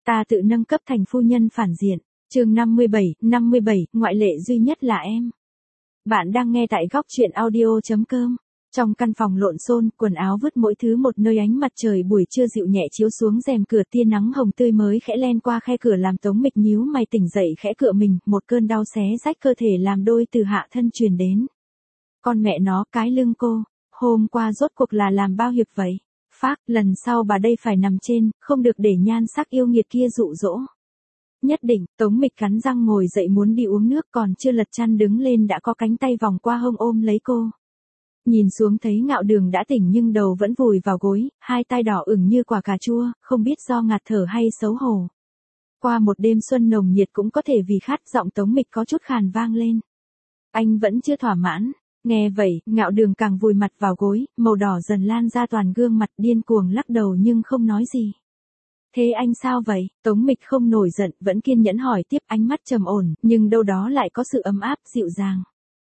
Ta tự nâng cấp thành phu nhân phản diện. Chương 57, ngoại lệ duy nhất là em. Bạn đang nghe tại góc truyện audio.com. Trong căn phòng lộn xộn, quần áo vứt mỗi thứ một nơi, ánh mặt trời buổi trưa dịu nhẹ chiếu xuống rèm cửa, tia nắng hồng tươi mới khẽ len qua khe cửa làm Tống Mịch nhíu mày tỉnh dậy khẽ cựa mình, một cơn đau xé rách cơ thể làm đôi từ hạ thân truyền đến. Con mẹ nó, cái lưng cô, hôm qua rốt cuộc là làm bao hiệp vậy? Phác, lần sau bà đây phải nằm trên, không được để nhan sắc yêu nghiệt kia dụ dỗ. Nhất định, Tống Mịch cắn răng ngồi dậy muốn đi uống nước, còn chưa lật chăn đứng lên đã có cánh tay vòng qua hông ôm lấy cô. Nhìn xuống thấy Ngạo Đường đã tỉnh nhưng đầu vẫn vùi vào gối, hai tai đỏ ửng như quả cà chua, không biết do ngạt thở hay xấu hổ. Qua một đêm xuân nồng nhiệt cũng có thể vì khát, giọng Tống Mịch có chút khàn vang lên. Anh vẫn chưa thỏa mãn. Nghe vậy, Ngạo Đường càng vùi mặt vào gối, màu đỏ dần lan ra toàn gương mặt, điên cuồng lắc đầu nhưng không nói gì. Thế anh sao vậy? Tống Mịch không nổi giận, vẫn kiên nhẫn hỏi tiếp, ánh mắt trầm ổn, nhưng đâu đó lại có sự ấm áp, dịu dàng.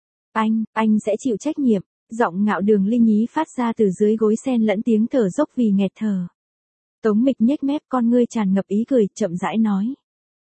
Anh sẽ chịu trách nhiệm. Giọng Ngạo Đường li nhí phát ra từ dưới gối xen lẫn tiếng thở dốc vì nghẹt thở. Tống Mịch nhếch mép, con ngươi tràn ngập ý cười, chậm rãi nói.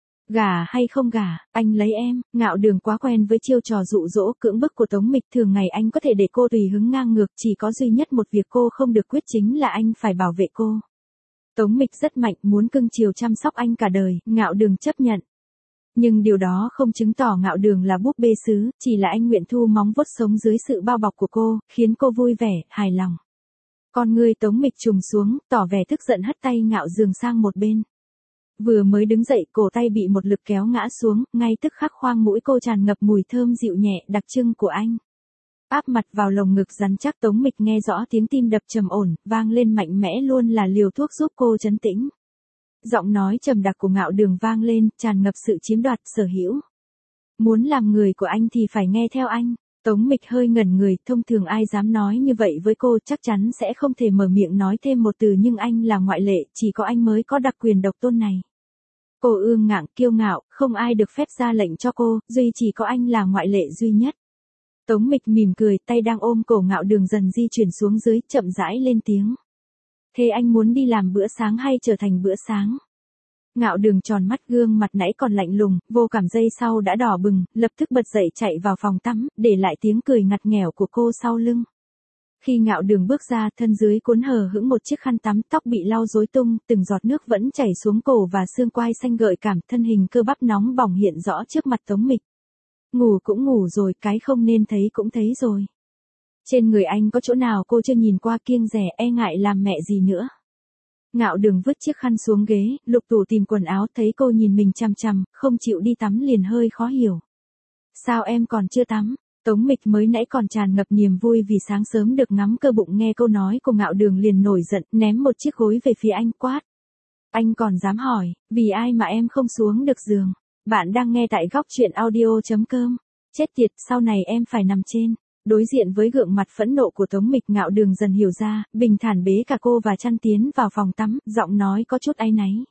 Gả hay không gả, anh lấy em. Ngạo Đường quá quen với chiêu trò dụ dỗ cưỡng bức của Tống Mịch, thường ngày anh có thể để cô tùy hứng ngang ngược, chỉ có duy nhất một việc cô không được quyết chính là anh phải bảo vệ cô. Tống Mịch rất mạnh, muốn cưng chiều chăm sóc anh cả đời, Ngạo Đường chấp nhận. Nhưng điều đó không chứng tỏ Ngạo Đường là búp bê sứ, chỉ là anh nguyện thu móng vuốt sống dưới sự bao bọc của cô, khiến cô vui vẻ, hài lòng. Con ngươi Tống Mịch trùng xuống, tỏ vẻ tức giận hất tay Ngạo Đường sang một bên. Vừa mới đứng dậy, cổ tay bị một lực kéo ngã xuống, ngay tức khắc khoang mũi cô tràn ngập mùi thơm dịu nhẹ đặc trưng của anh. Áp mặt vào lồng ngực rắn chắc, Tống Mịch nghe rõ tiếng tim đập trầm ổn, vang lên mạnh mẽ, luôn là liều thuốc giúp cô trấn tĩnh. Giọng nói trầm đặc của Ngạo Đường vang lên, tràn ngập sự chiếm đoạt, sở hữu. Muốn làm người của anh thì phải nghe theo anh. Tống Mịch hơi ngẩn người, thông thường ai dám nói như vậy với cô, chắc chắn sẽ không thể mở miệng nói thêm một từ, nhưng anh là ngoại lệ, chỉ có anh mới có đặc quyền độc tôn này. Cô ương ngạnh, kiêu ngạo, không ai được phép ra lệnh cho cô, duy chỉ có anh là ngoại lệ duy nhất. Tống Mịch mỉm cười, tay đang ôm cổ Ngạo Đường dần di chuyển xuống dưới, chậm rãi lên tiếng. Thế anh muốn đi làm bữa sáng hay trở thành bữa sáng? Ngạo Đường tròn mắt, gương mặt nãy còn lạnh lùng, vô cảm giây sau đã đỏ bừng, lập tức bật dậy chạy vào phòng tắm, để lại tiếng cười ngặt nghèo của cô sau lưng. Khi Ngạo Đường bước ra, thân dưới cuốn hờ hững một chiếc khăn tắm, tóc bị lau rối tung, từng giọt nước vẫn chảy xuống cổ và xương quai xanh gợi cảm, thân hình cơ bắp nóng bỏng hiện rõ trước mặt Tống Mịch. Ngủ cũng ngủ rồi, cái không nên thấy cũng thấy rồi. Trên người anh có chỗ nào cô chưa nhìn qua, kiêng dè, e ngại làm mẹ gì nữa. Ngạo Đường vứt chiếc khăn xuống ghế, lục tủ tìm quần áo, thấy cô nhìn mình chằm chằm, không chịu đi tắm liền hơi khó hiểu. Sao em còn chưa tắm? Tống Mịch mới nãy còn tràn ngập niềm vui vì sáng sớm được ngắm cơ bụng, nghe câu nói của Ngạo Đường liền nổi giận, ném một chiếc gối về phía anh, quát. Anh còn dám hỏi, vì ai mà em không xuống được giường? Bạn đang nghe tại góc truyện audio.com. Chết tiệt, sau này em phải nằm trên. Đối diện với gượng mặt phẫn nộ của Tống Mịch, Ngạo Đường dần hiểu ra, bình thản bế cả cô và chăn tiến vào phòng tắm, giọng nói có chút áy náy.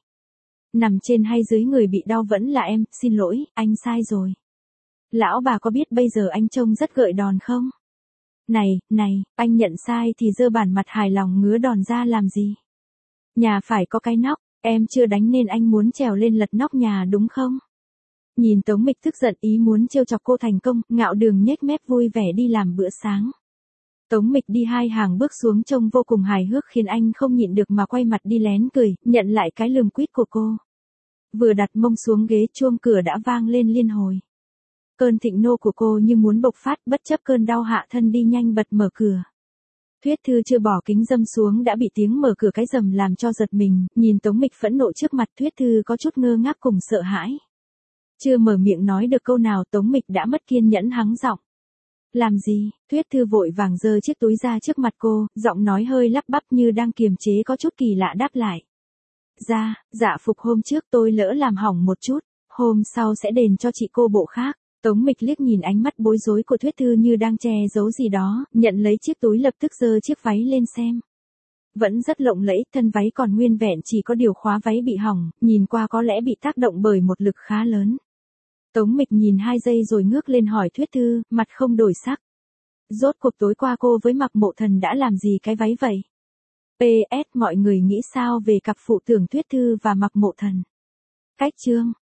Nằm trên hay dưới người bị đau vẫn là em, xin lỗi, anh sai rồi. Lão bà có biết bây giờ anh trông rất gợi đòn không? Này, anh nhận sai thì giơ bản mặt hài lòng ngứa đòn ra làm gì? Nhà phải có cái nóc, em chưa đánh nên anh muốn trèo lên lật nóc nhà đúng không? Nhìn Tống Mịch tức giận ý muốn trêu chọc cô thành công, Ngạo Đường nhếch mép vui vẻ đi làm bữa sáng. Tống Mịch đi 2 hàng bước xuống trông vô cùng hài hước, khiến anh không nhịn được mà quay mặt đi lén cười, nhận lại cái lườm quýt của cô. Vừa đặt mông xuống ghế, chuông cửa đã vang lên liên hồi. Cơn thịnh nộ của cô như muốn bộc phát, bất chấp cơn đau hạ thân đi nhanh bật mở cửa. Thuyết Thư chưa bỏ kính dâm xuống đã bị tiếng mở cửa cái rầm làm cho giật mình, nhìn Tống Mịch phẫn nộ trước mặt, Thuyết Thư có chút ngơ ngác cùng sợ hãi. Chưa mở miệng nói được câu nào, Tống Mịch đã mất kiên nhẫn hắng giọng. Làm gì? Thuyết Thư vội vàng giơ chiếc túi ra trước mặt cô, giọng nói hơi lắp bắp như đang kiềm chế có chút kỳ lạ đáp lại. Dạ phục hôm trước tôi lỡ làm hỏng một chút, hôm sau sẽ đền cho chị cô bộ khác. Tống Mịch liếc nhìn ánh mắt bối rối của Thuyết Thư như đang che giấu gì đó, nhận lấy chiếc túi lập tức giơ chiếc váy lên xem. Vẫn rất lộng lẫy, thân váy còn nguyên vẹn, chỉ có điều khóa váy bị hỏng, nhìn qua có lẽ bị tác động bởi một lực khá lớn. Tống Mịch nhìn 2 giây rồi ngước lên hỏi Thuyết Thư, mặt không đổi sắc. Rốt cuộc tối qua cô với Mạc Mộ Thần đã làm gì cái váy vậy? PS, mọi người nghĩ sao về cặp phụ tưởng Thuyết Thư và Mạc Mộ Thần? Cách chương